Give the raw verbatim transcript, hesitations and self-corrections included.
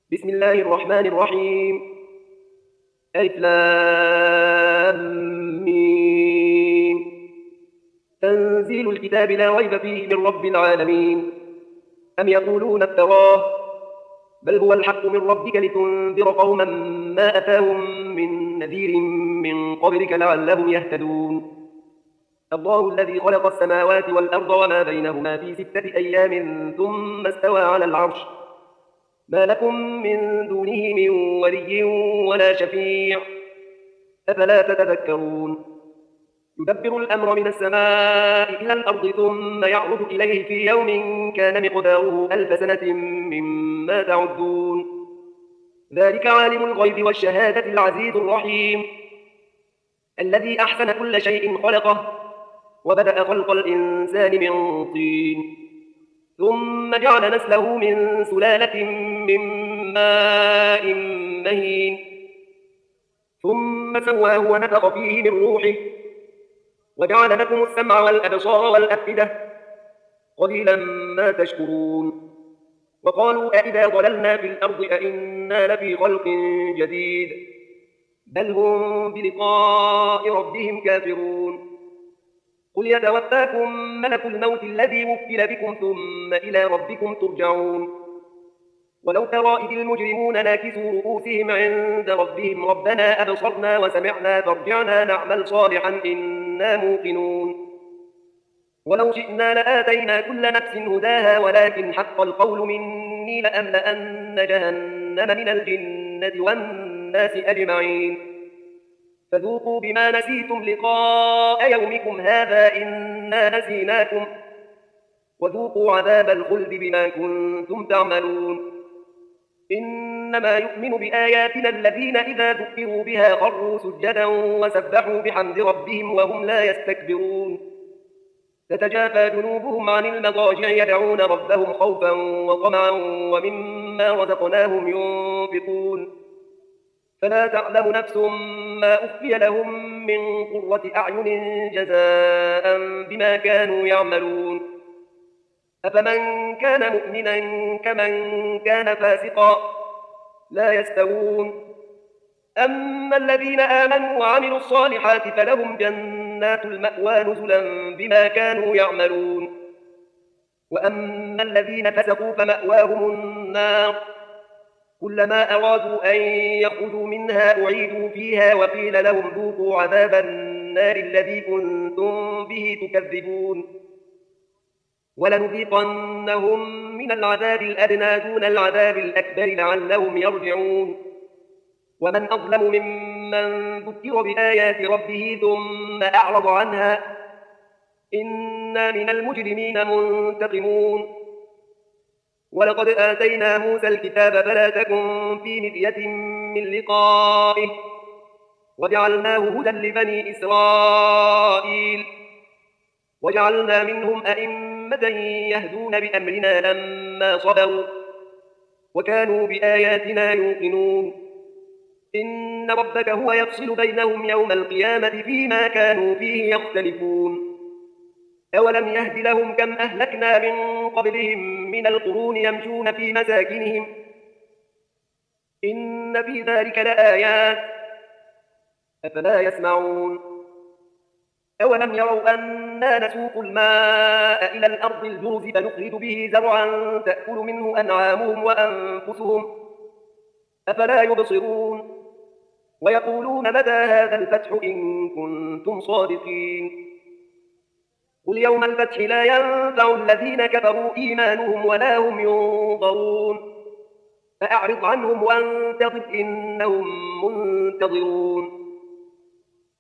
بسم الله الرحمن الرحيم. ألف لام ميم. تنزيل الكتاب لا ريب فيه من رب العالمين. أم يقولون افتراه، بل هو الحق من ربك لتنذر قوما ما أتاهم من نذير من قبلك لعلهم يهتدون. الله الذي خلق السماوات والأرض وما بينهما في ستة أيام ثم استوى على العرش، ما لكم من دونه من ولي ولا شفيع، أفلا تتذكرون. يدبر الأمر من السماء إلى الأرض ثم يعرض إليه في يوم كان مقداره ألف سنة مما تعدون. ذلك عالم الغيب والشهادة العزيز الرحيم، الذي أحسن كل شيء خلقه وبدأ خلق الإنسان من طين، ثم جعل نسله من سلالة من ماء مهين، ثم سواه ونفخ فيه من روحه وجعل لكم السمع والأبصار والأفئدة، قليلا ما تشكرون. وقالوا أئذا ضللنا في الأرض أئنا لفي خلق جديد، بل هم بلقاء ربهم كافرون. قل يتوفاكم ملك الموت الذي وكل بكم ثم إلى ربكم ترجعون. ولو ترى إذ المجرمون ناكسوا رؤوسهم عند ربهم ربنا أبصرنا وسمعنا فارجعنا نعمل صالحا إنا موقنون. ولو شئنا لآتينا كل نفس هداها ولكن حق القول مني لأملأن جهنم من الجنة والناس أجمعين. فذوقوا بما نسيتم لقاء يومكم هذا إنا نسيناكم وذوقوا عذاب الخلد بما كنتم تعملون. إنما يؤمن بآياتنا الذين إذا ذكروا بها خروا سجدا وسبحوا بحمد ربهم وهم لا يستكبرون. تتجافى جنوبهم عن المضاجع يدعون ربهم خوفا وطمعا ومما رزقناهم ينفقون. فلا تعلم نفس ما أخفي لهم من قرة أعين جزاء بما كانوا يعملون. أفمن كان مؤمنا كمن كان فاسقا لا يستوون. أما الذين آمنوا وعملوا الصالحات فلهم جنات المأوى نزلا بما كانوا يعملون. وأما الذين فسقوا فمأواهم النار، كلما أرادوا أن يخرجوا منها أعيدوا فيها وقيل لهم ذوقوا عذاب النار الذي كنتم به تكذبون. ولنذيقنهم من العذاب الأدنى دون العذاب الأكبر لعلهم يرجعون. ومن أظلم ممن ذكر بآيات ربه ثم أعرض عنها إنا من المجرمين منتقمون. ولقد آتينا موسى الكتاب فلا تكن في مرية من لقائه وجعلناه هدى لبني إسرائيل وجعلنا منهم أئمة يهدون بأمرنا لما صبروا وكانوا بآياتنا يوقنون. إن ربك هو يفصل بينهم يوم القيامة فيما كانوا فيه يختلفون. أولم يهد لهم كم أهلكنا من قبلهم من القرون يمشون في مساكنهم إن في ذلك لآيات، أفلا يسمعون. أولم يروا أنا نسوق الماء إلى الأرض الجرز فنخرج به زرعا تأكل منه أنعامهم وأنفسهم، أفلا يبصرون. ويقولون متى هذا الفتح إن كنتم صادقين. قل يوم الفتح لا ينفع الذين كفروا إيمانهم ولا هم ينظرون. فأعرض عنهم وانتظر إنهم منتظرون.